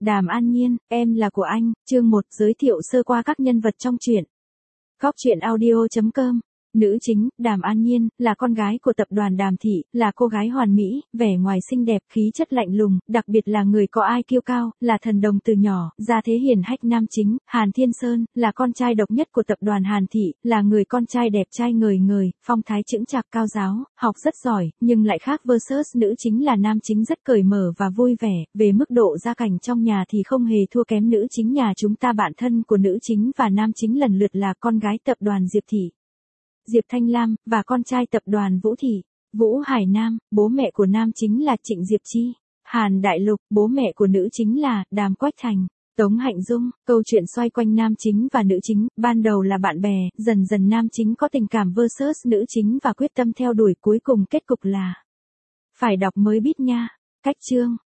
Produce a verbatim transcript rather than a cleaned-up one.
Đàm An Nhiên, em là của anh, chương một, giới thiệu sơ qua các nhân vật trong truyện. Góc truyện audio chấm com. Nữ chính, Đàm An Nhiên, là con gái của tập đoàn Đàm Thị, là cô gái hoàn mỹ, vẻ ngoài xinh đẹp, khí chất lạnh lùng, đặc biệt là người có i kiu cao, là thần đồng từ nhỏ, gia thế hiển hách. Nam chính, Hàn Thiên Sơn, là con trai độc nhất của tập đoàn Hàn Thị, là người con trai đẹp trai ngời ngời, phong thái chững chạc cao giáo, học rất giỏi, nhưng lại khác versus nữ chính là nam chính rất cởi mở và vui vẻ, về mức độ gia cảnh trong nhà thì không hề thua kém nữ chính nhà chúng ta. Bạn thân của nữ chính và nam chính lần lượt là con gái tập đoàn Diệp Thị, Diệp Thanh Lam, và con trai tập đoàn Vũ Thị, Vũ Hải Nam. Bố mẹ của nam chính là Trịnh Diệp Chi, Hàn Đại Lục. Bố mẹ của nữ chính là Đàm Quách Thành, Tống Hạnh Dung. Câu chuyện xoay quanh nam chính và nữ chính, ban đầu là bạn bè, dần dần nam chính có tình cảm versus nữ chính và quyết tâm theo đuổi, cuối cùng kết cục là phải đọc mới biết nha. Cách chương,